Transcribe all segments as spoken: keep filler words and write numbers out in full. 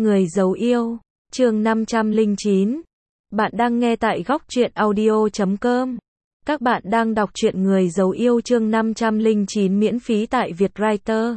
Người giấu yêu, chương năm trăm lẻ chín. Bạn đang nghe tại góc truyện audio chấm com. Các bạn đang đọc truyện Người giấu yêu chương năm trăm lẻ chín miễn phí tại Vietwriter.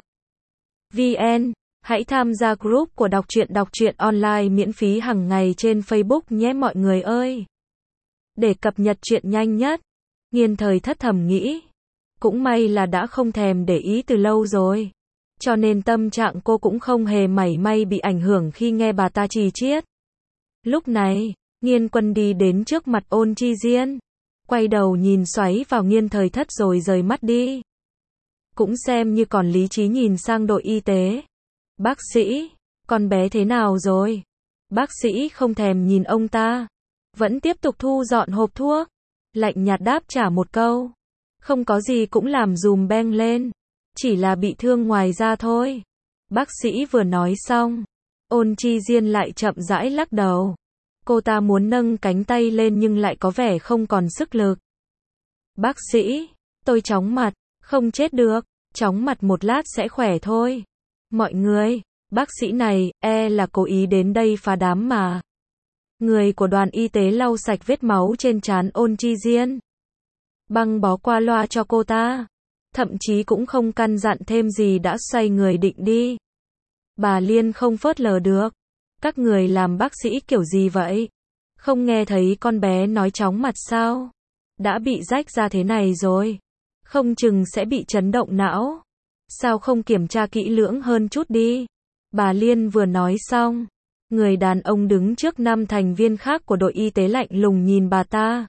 vê en. Hãy tham gia group của đọc truyện đọc truyện online miễn phí hàng ngày trên Facebook nhé mọi người ơi. Để cập nhật truyện nhanh nhất. Nghiên Thời Thất thầm nghĩ. Cũng may là đã không thèm để ý từ lâu rồi. Cho nên tâm trạng cô cũng không hề mảy may bị ảnh hưởng khi nghe bà ta chì chiết. Lúc này, Nghiên Quân đi đến trước mặt Ôn Chi Diên. Quay đầu nhìn xoáy vào Nghiên Thời Thất rồi rời mắt đi. Cũng xem như còn lý trí nhìn sang đội y tế. Bác sĩ, con bé thế nào rồi? Bác sĩ không thèm nhìn ông ta. Vẫn tiếp tục thu dọn hộp thuốc. Lạnh nhạt đáp trả một câu. Không có gì cũng làm dùm beng lên. Chỉ là bị thương ngoài da thôi. Bác sĩ vừa nói xong. Ôn Chi Diên lại chậm rãi lắc đầu. Cô ta muốn nâng cánh tay lên nhưng lại có vẻ không còn sức lực. Bác sĩ, tôi chóng mặt, không chết được. Chóng mặt một lát sẽ khỏe thôi. Mọi người, bác sĩ này, e là cố ý đến đây phá đám mà. Người của đoàn y tế lau sạch vết máu trên trán Ôn Chi Diên. Băng bó qua loa cho cô ta. Thậm chí cũng không căn dặn thêm gì đã xoay người định đi. Bà Liên không phớt lờ được. Các người làm bác sĩ kiểu gì vậy? Không nghe thấy con bé nói chóng mặt sao? Đã bị rách ra thế này rồi. Không chừng sẽ bị chấn động não. Sao không kiểm tra kỹ lưỡng hơn chút đi? Bà Liên vừa nói xong. Người đàn ông đứng trước năm thành viên khác của đội y tế lạnh lùng nhìn bà ta.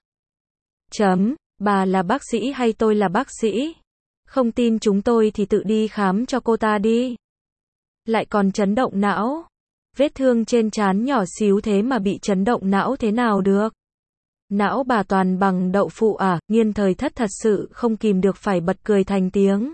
Chấm, bà là bác sĩ hay tôi là bác sĩ? Không tin chúng tôi thì tự đi khám cho cô ta đi. Lại còn chấn động não. Vết thương trên trán nhỏ xíu thế mà bị chấn động não thế nào được? Não bà toàn bằng đậu phụ à? Nghiên Thời Thất thật sự không kìm được phải bật cười thành tiếng.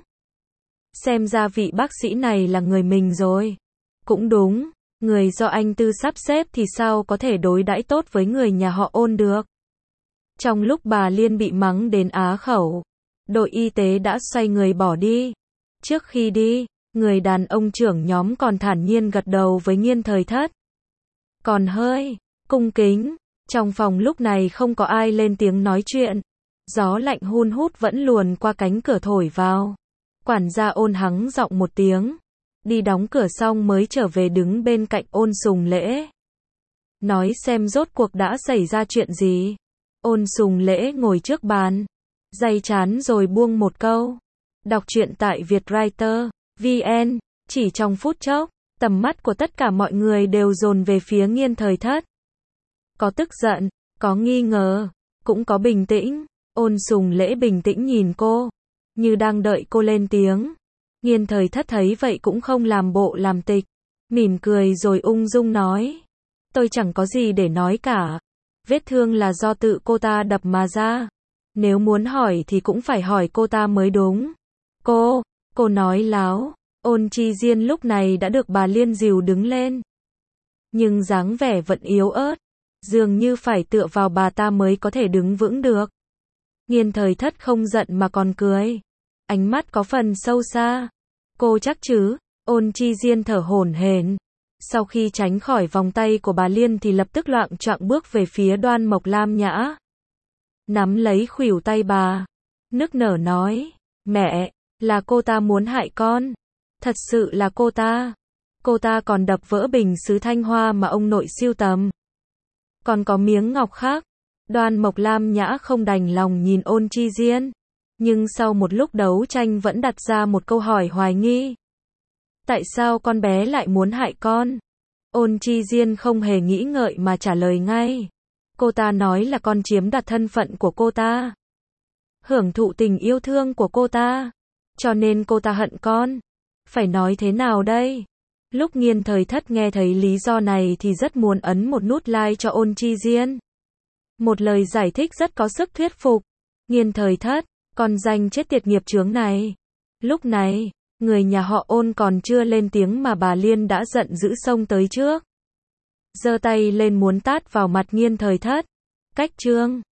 Xem ra vị bác sĩ này là người mình rồi. Cũng đúng, người do anh Tư sắp xếp thì sao có thể đối đãi tốt với người nhà họ Ôn được. Trong lúc bà Liên bị mắng đến á khẩu, đội y tế đã xoay người bỏ đi. Trước khi đi, người đàn ông trưởng nhóm còn thản nhiên gật đầu với Nghiên Thời Thất. Còn hơi cung kính, trong phòng lúc này không có ai lên tiếng nói chuyện. Gió lạnh hun hút vẫn luồn qua cánh cửa thổi vào. Quản gia Ôn hắng giọng một tiếng. Đi đóng cửa xong mới trở về đứng bên cạnh Ôn Sùng Lễ. Nói xem rốt cuộc đã xảy ra chuyện gì. Ôn Sùng Lễ ngồi trước bàn. Day chán rồi buông một câu. Đọc truyện tại Vietwriter. vê en. Chỉ trong phút chốc, tầm mắt của tất cả mọi người đều dồn về phía Nghiên Thời Thất. Có tức giận, có nghi ngờ, cũng có bình tĩnh. Ôn Sùng Lễ bình tĩnh nhìn cô, như đang đợi cô lên tiếng. Nghiên Thời Thất thấy vậy cũng không làm bộ làm tịch, mỉm cười rồi ung dung nói. Tôi chẳng có gì để nói cả. Vết thương là do tự cô ta đập mà ra. Nếu muốn hỏi thì cũng phải hỏi cô ta mới đúng. Cô, cô nói láo. Ôn Chi Diên lúc này đã được bà Liên dìu đứng lên. Nhưng dáng vẻ vẫn yếu ớt. Dường như phải tựa vào bà ta mới có thể đứng vững được. Nghiên Thời Thất không giận mà còn cười. Ánh mắt có phần sâu xa. Cô chắc chứ? Ôn Chi Diên thở hổn hển. Sau khi tránh khỏi vòng tay của bà Liên thì lập tức loạng choạng bước về phía Đoan Mộc Lam Nhã. Nắm lấy khuỷu tay bà. Nức nở nói. Mẹ, là cô ta muốn hại con. Thật sự là cô ta. Cô ta còn đập vỡ bình sứ Thanh Hoa mà ông nội sưu tầm. Còn có miếng ngọc khác. Đoan Mộc Lam Nhã không đành lòng nhìn Ôn Chi Diên. Nhưng sau một lúc đấu tranh vẫn đặt ra một câu hỏi hoài nghi. Tại sao con bé lại muốn hại con? Ôn Chi Diên không hề nghĩ ngợi mà trả lời ngay. Cô ta nói là con chiếm đoạt thân phận của cô ta. Hưởng thụ tình yêu thương của cô ta. Cho nên cô ta hận con. Phải nói thế nào đây? Lúc Nghiên Thời Thất nghe thấy lý do này thì rất muốn ấn một nút like cho Ôn Chi Diên. Một lời giải thích rất có sức thuyết phục. Nghiên Thời Thất, con danh chết tiệt nghiệp chướng này. Lúc này, người nhà họ Ôn còn chưa lên tiếng mà bà Liên đã giận dữ xông tới trước. Giơ tay lên muốn tát vào mặt Nghiên Thời Thất. Cách chương